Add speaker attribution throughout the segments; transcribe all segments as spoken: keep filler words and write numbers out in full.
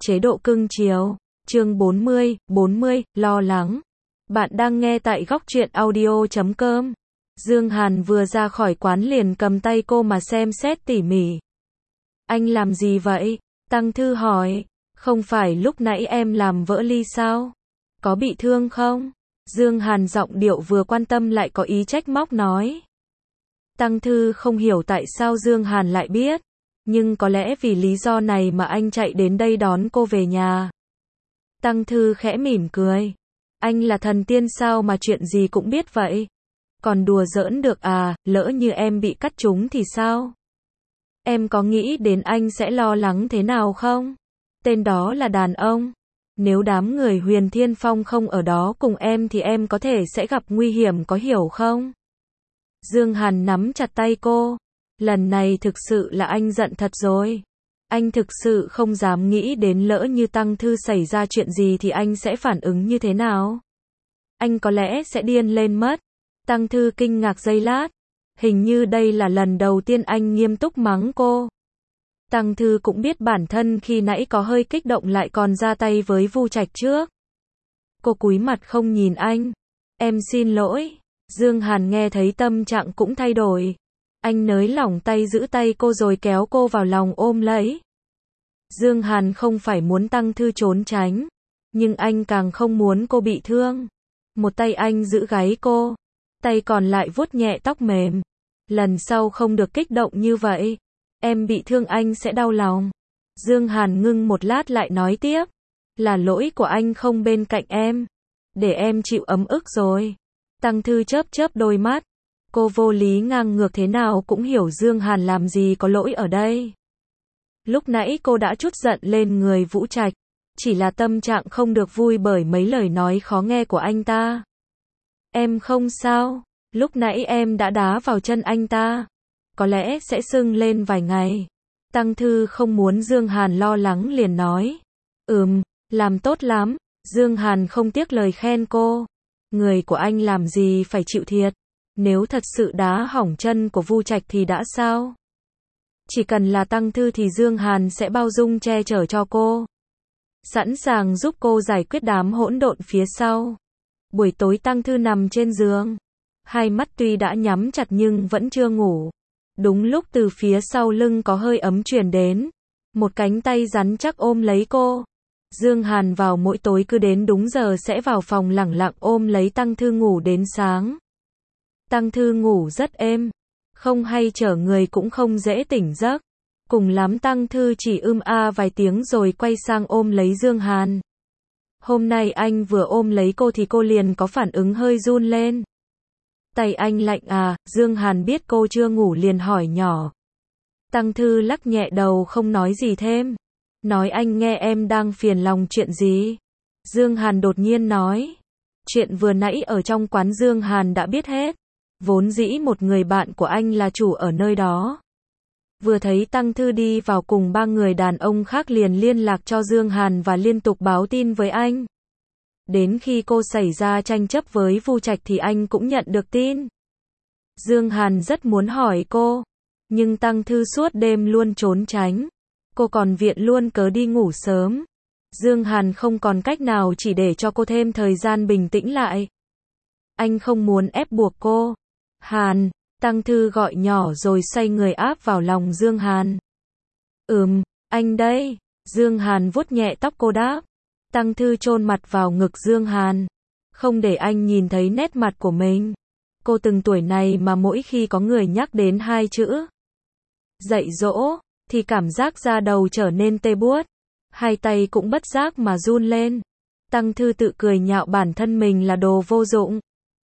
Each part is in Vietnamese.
Speaker 1: chế độ cưng chiều. Chương bốn mươi, bốn mươi, lo lắng. Bạn đang nghe tại góc truyện audio chấm com. Dương Hàn vừa ra khỏi quán liền cầm tay cô mà xem xét tỉ mỉ. Anh làm gì vậy? Tăng Thư hỏi. Không phải lúc nãy em làm vỡ ly sao? Có bị thương không? Dương Hàn giọng điệu vừa quan tâm lại có ý trách móc nói. Tăng Thư không hiểu tại sao Dương Hàn lại biết. Nhưng có lẽ vì lý do này mà anh chạy đến đây đón cô về nhà. Tăng Thư khẽ mỉm cười. Anh là thần tiên sao mà chuyện gì cũng biết vậy? Còn đùa giỡn được à, lỡ như em bị cắt trúng thì sao? Em có nghĩ đến anh sẽ lo lắng thế nào không? Tên đó là đàn ông. Nếu đám người Huyền Thiên Phong không ở đó cùng em thì em có thể sẽ gặp nguy hiểm, có hiểu không? Dương Hàn nắm chặt tay cô. Lần này thực sự là anh giận thật rồi. Anh thực sự không dám nghĩ đến lỡ như Tăng Thư xảy ra chuyện gì thì anh sẽ phản ứng như thế nào. Anh có lẽ sẽ điên lên mất. Tăng Thư kinh ngạc giây lát. Hình như đây là lần đầu tiên anh nghiêm túc mắng cô. Tăng Thư cũng biết bản thân khi nãy có hơi kích động lại còn ra tay với Vu Trạch trước. Cô cúi mặt không nhìn anh. Em xin lỗi. Dương Hàn nghe thấy tâm trạng cũng thay đổi. Anh nới lỏng tay giữ tay cô rồi kéo cô vào lòng ôm lấy. Dương Hàn không phải muốn Tăng Thư trốn tránh, nhưng anh càng không muốn cô bị thương. Một tay anh giữ gáy cô, tay còn lại vuốt nhẹ tóc mềm. Lần sau không được kích động như vậy. Em bị thương anh sẽ đau lòng. Dương Hàn ngưng một lát lại nói tiếp. Là lỗi của anh không bên cạnh em. Để em chịu ấm ức rồi. Tăng Thư chớp chớp đôi mắt. Cô vô lý ngang ngược thế nào cũng hiểu Dương Hàn làm gì có lỗi ở đây. Lúc nãy cô đã chút giận lên người Vũ Trạch. Chỉ là tâm trạng không được vui bởi mấy lời nói khó nghe của anh ta. Em không sao. Lúc nãy em đã đá vào chân anh ta. Có lẽ sẽ sưng lên vài ngày. Tăng Thư không muốn Dương Hàn lo lắng liền nói. Ừm, làm tốt lắm. Dương Hàn không tiếc lời khen cô. Người của anh làm gì phải chịu thiệt. Nếu thật sự đá hỏng chân của Vu Trạch thì đã sao? Chỉ cần là Tăng Thư thì Dương Hàn sẽ bao dung che chở cho cô. Sẵn sàng giúp cô giải quyết đám hỗn độn phía sau. Buổi tối Tăng Thư nằm trên giường. Hai mắt tuy đã nhắm chặt nhưng vẫn chưa ngủ. Đúng lúc từ phía sau lưng có hơi ấm truyền đến. Một cánh tay rắn chắc ôm lấy cô. Dương Hàn vào mỗi tối cứ đến đúng giờ sẽ vào phòng lẳng lặng ôm lấy Tăng Thư ngủ đến sáng. Tăng Thư ngủ rất êm. Không hay trở người cũng không dễ tỉnh giấc. Cùng lắm Tăng Thư chỉ ưm a vài tiếng rồi quay sang ôm lấy Dương Hàn. Hôm nay anh vừa ôm lấy cô thì cô liền có phản ứng hơi run lên. Tay anh lạnh à? Dương Hàn biết cô chưa ngủ liền hỏi nhỏ. Tăng Thư lắc nhẹ đầu không nói gì thêm. Nói anh nghe em đang phiền lòng chuyện gì? Dương Hàn đột nhiên nói. Chuyện vừa nãy ở trong quán Dương Hàn đã biết hết. Vốn dĩ một người bạn của anh là chủ ở nơi đó. Vừa thấy Tăng Thư đi vào cùng ba người đàn ông khác liền liên lạc cho Dương Hàn và liên tục báo tin với anh. Đến khi cô xảy ra tranh chấp với Vu Trạch thì anh cũng nhận được tin. Dương Hàn rất muốn hỏi cô, nhưng Tăng Thư suốt đêm luôn trốn tránh. Cô còn viện luôn cớ đi ngủ sớm. Dương Hàn không còn cách nào chỉ để cho cô thêm thời gian bình tĩnh lại. Anh không muốn ép buộc cô. Hàn, Tăng Thư gọi nhỏ rồi xoay người áp vào lòng Dương Hàn. Ừm, anh đây. Dương Hàn vuốt nhẹ tóc cô đáp. Tăng Thư chôn mặt vào ngực Dương Hàn. Không để anh nhìn thấy nét mặt của mình. Cô từng tuổi này mà mỗi khi có người nhắc đến hai chữ dạy dỗ, thì cảm giác da đầu trở nên tê buốt. Hai tay cũng bất giác mà run lên. Tăng Thư tự cười nhạo bản thân mình là đồ vô dụng.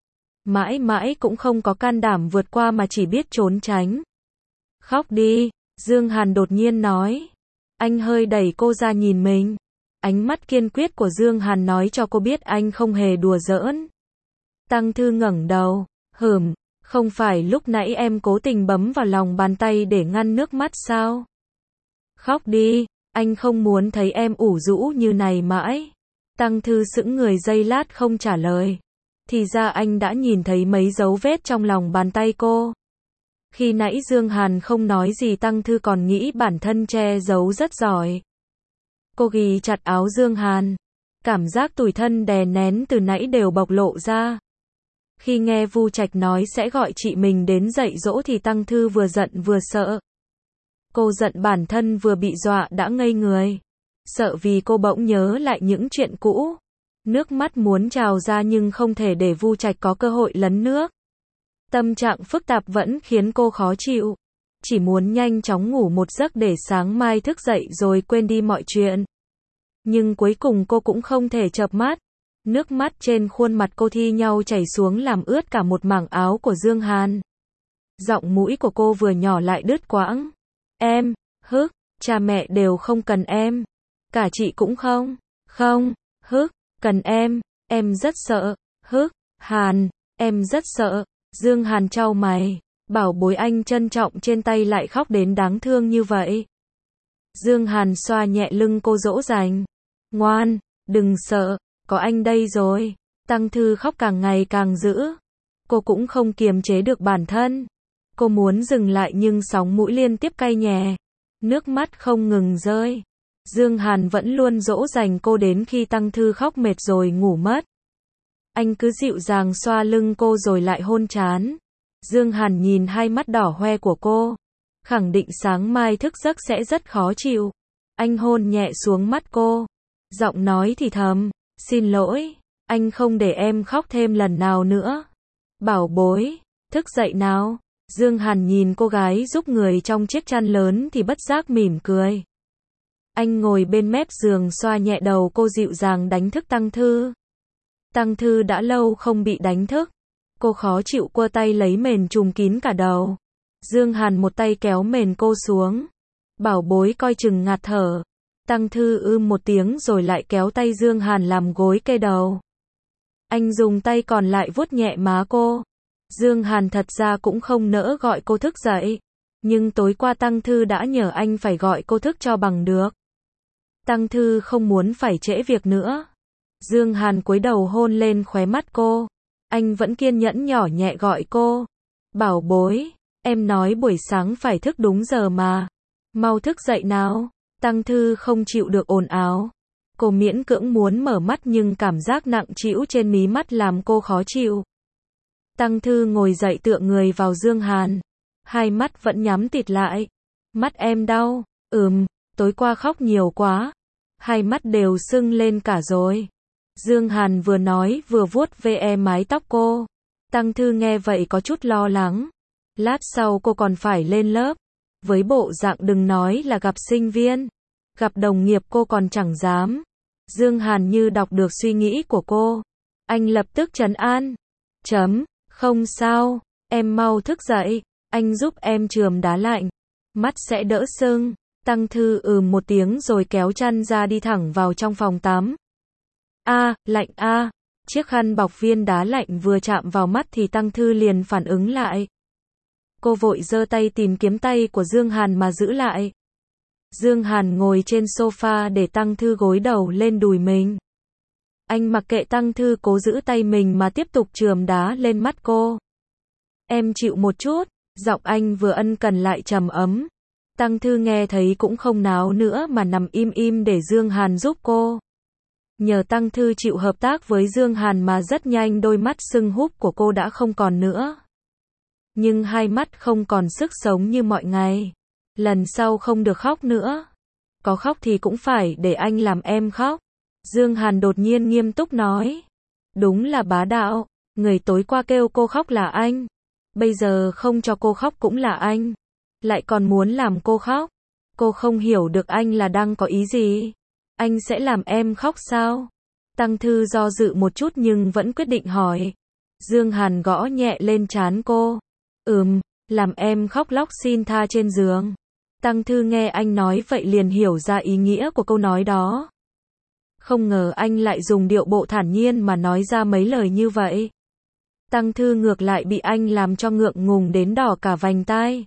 Speaker 1: Mãi mãi cũng không có can đảm vượt qua mà chỉ biết trốn tránh. Khóc đi, Dương Hàn đột nhiên nói. Anh hơi đẩy cô ra nhìn mình. Ánh mắt kiên quyết của Dương Hàn nói cho cô biết anh không hề đùa giỡn. Tăng Thư ngẩng đầu. Hừm, không phải lúc nãy em cố tình bấm vào lòng bàn tay để ngăn nước mắt sao? Khóc đi, anh không muốn thấy em ủ rũ như này mãi. Tăng Thư sững người giây lát không trả lời. Thì ra anh đã nhìn thấy mấy dấu vết trong lòng bàn tay cô. Khi nãy Dương Hàn không nói gì Tăng Thư còn nghĩ bản thân che giấu rất giỏi. Cô ghì chặt áo Dương Hàn. Cảm giác tủi thân đè nén từ nãy đều bộc lộ ra. Khi nghe Vu Trạch nói sẽ gọi chị mình đến dạy dỗ thì Tăng Thư vừa giận vừa sợ. Cô giận bản thân vừa bị dọa đã ngây người. Sợ vì cô bỗng nhớ lại những chuyện cũ. Nước mắt muốn trào ra nhưng không thể để Vu Trạch có cơ hội lấn nước. Tâm trạng phức tạp vẫn khiến cô khó chịu. Chỉ muốn nhanh chóng ngủ một giấc để sáng mai thức dậy rồi quên đi mọi chuyện. Nhưng cuối cùng cô cũng không thể chợp mắt. Nước mắt trên khuôn mặt cô thi nhau chảy xuống làm ướt cả một mảng áo của Dương Hàn. Giọng mũi của cô vừa nhỏ lại đứt quãng. Em, hức, cha mẹ đều không cần em. Cả chị cũng không. Không, hức, cần em, em rất sợ. Hức, Hàn, em rất sợ. Dương Hàn chau mày. Bảo bối anh trân trọng trên tay lại khóc đến đáng thương như vậy. Dương Hàn xoa nhẹ lưng cô dỗ dành. Ngoan, đừng sợ, có anh đây rồi. Tăng Thư khóc càng ngày càng dữ. Cô cũng không kiềm chế được bản thân. Cô muốn dừng lại nhưng sóng mũi liên tiếp cay nhè. Nước mắt không ngừng rơi. Dương Hàn vẫn luôn dỗ dành cô đến khi Tăng Thư khóc mệt rồi ngủ mất. Anh cứ dịu dàng xoa lưng cô rồi lại hôn trán. Dương Hàn nhìn hai mắt đỏ hoe của cô. Khẳng định sáng mai thức giấc sẽ rất khó chịu. Anh hôn nhẹ xuống mắt cô. Giọng nói thì thầm. Xin lỗi, anh không để em khóc thêm lần nào nữa. Bảo bối, thức dậy nào. Dương Hàn nhìn cô gái giúp người trong chiếc chăn lớn thì bất giác mỉm cười. Anh ngồi bên mép giường xoa nhẹ đầu cô dịu dàng đánh thức Tăng Thư. Tăng Thư đã lâu không bị đánh thức. Cô khó chịu quơ tay lấy mền trùm kín cả đầu. Dương Hàn một tay kéo mền cô xuống. Bảo bối coi chừng ngạt thở. Tăng Thư ưm một tiếng rồi lại kéo tay Dương Hàn làm gối kê đầu. Anh dùng tay còn lại vuốt nhẹ má cô. Dương Hàn thật ra cũng không nỡ gọi cô thức dậy. Nhưng tối qua Tăng Thư đã nhờ anh phải gọi cô thức cho bằng được. Tăng Thư không muốn phải trễ việc nữa. Dương Hàn cúi đầu hôn lên khóe mắt cô. Anh vẫn kiên nhẫn nhỏ nhẹ gọi cô. Bảo bối, em nói buổi sáng phải thức đúng giờ mà. Mau thức dậy nào. Tăng Thư không chịu được ồn ào. Cô miễn cưỡng muốn mở mắt nhưng cảm giác nặng trĩu trên mí mắt làm cô khó chịu. Tăng Thư ngồi dậy tựa người vào Dương Hàn. Hai mắt vẫn nhắm tịt lại. Mắt em đau. Ừm, tối qua khóc nhiều quá. Hai mắt đều sưng lên cả rồi. Dương Hàn vừa nói vừa vuốt ve mái tóc cô. Tăng Thư nghe vậy có chút lo lắng. Lát sau cô còn phải lên lớp. Với bộ dạng đừng nói là gặp sinh viên. Gặp đồng nghiệp cô còn chẳng dám. Dương Hàn như đọc được suy nghĩ của cô. Anh lập tức trấn an. Chấm, không sao, em mau thức dậy. Anh giúp em chườm đá lạnh. Mắt sẽ đỡ sưng. Tăng Thư ừm một tiếng rồi kéo chăn ra đi thẳng vào trong phòng tắm. A, à, lạnh a. À. Chiếc khăn bọc viên đá lạnh vừa chạm vào mắt thì Tăng Thư liền phản ứng lại. Cô vội giơ tay tìm kiếm tay của Dương Hàn mà giữ lại. Dương Hàn ngồi trên sofa để Tăng Thư gối đầu lên đùi mình. Anh mặc kệ Tăng Thư cố giữ tay mình mà tiếp tục chườm đá lên mắt cô. Em chịu một chút, giọng anh vừa ân cần lại trầm ấm. Tăng Thư nghe thấy cũng không náo nữa mà nằm im im để Dương Hàn giúp cô. Nhờ Tăng Thư chịu hợp tác với Dương Hàn mà rất nhanh đôi mắt sưng húp của cô đã không còn nữa. Nhưng hai mắt không còn sức sống như mọi ngày. Lần sau không được khóc nữa. Có khóc thì cũng phải để anh làm em khóc. Dương Hàn đột nhiên nghiêm túc nói. Đúng là bá đạo. Người tối qua kêu cô khóc là anh. Bây giờ không cho cô khóc cũng là anh. Lại còn muốn làm cô khóc. Cô không hiểu được anh là đang có ý gì. Anh sẽ làm em khóc sao? Tăng Thư do dự một chút nhưng vẫn quyết định hỏi. Dương Hàn gõ nhẹ lên trán cô. Ừm, làm em khóc lóc xin tha trên giường. Tăng Thư nghe anh nói vậy liền hiểu ra ý nghĩa của câu nói đó. Không ngờ anh lại dùng điệu bộ thản nhiên mà nói ra mấy lời như vậy. Tăng Thư ngược lại bị anh làm cho ngượng ngùng đến đỏ cả vành tai.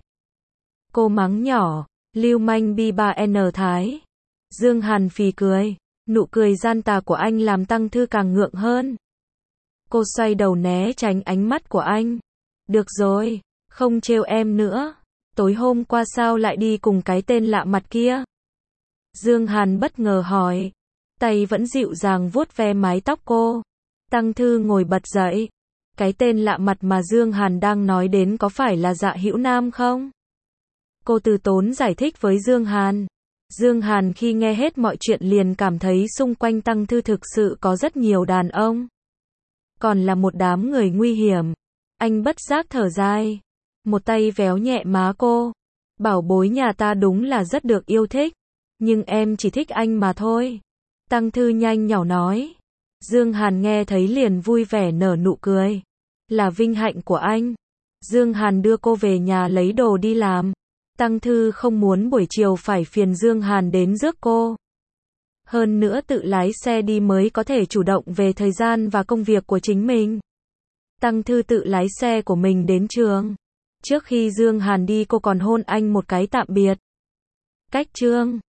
Speaker 1: Cô mắng nhỏ, lưu manh bi ba N Thái. Dương Hàn phì cười, nụ cười gian tà của anh làm Tăng Thư càng ngượng hơn. Cô xoay đầu né tránh ánh mắt của anh. Được rồi, không trêu em nữa. Tối hôm qua sao lại đi cùng cái tên lạ mặt kia? Dương Hàn bất ngờ hỏi. Tay vẫn dịu dàng vuốt ve mái tóc cô. Tăng Thư ngồi bật dậy. Cái tên lạ mặt mà Dương Hàn đang nói đến có phải là Dạ Hữu Nam không? Cô từ tốn giải thích với Dương Hàn. Dương Hàn khi nghe hết mọi chuyện liền cảm thấy xung quanh Tăng Thư thực sự có rất nhiều đàn ông. Còn là một đám người nguy hiểm. Anh bất giác thở dài. Một tay véo nhẹ má cô. Bảo bối nhà ta đúng là rất được yêu thích. Nhưng em chỉ thích anh mà thôi. Tăng Thư nhanh nhỏ nói. Dương Hàn nghe thấy liền vui vẻ nở nụ cười. Là vinh hạnh của anh. Dương Hàn đưa cô về nhà lấy đồ đi làm. Tăng Thư không muốn buổi chiều phải phiền Dương Hàn đến rước cô. Hơn nữa tự lái xe đi mới có thể chủ động về thời gian và công việc của chính mình. Tăng Thư tự lái xe của mình đến trường. Trước khi Dương Hàn đi cô còn hôn anh một cái tạm biệt. Cách chương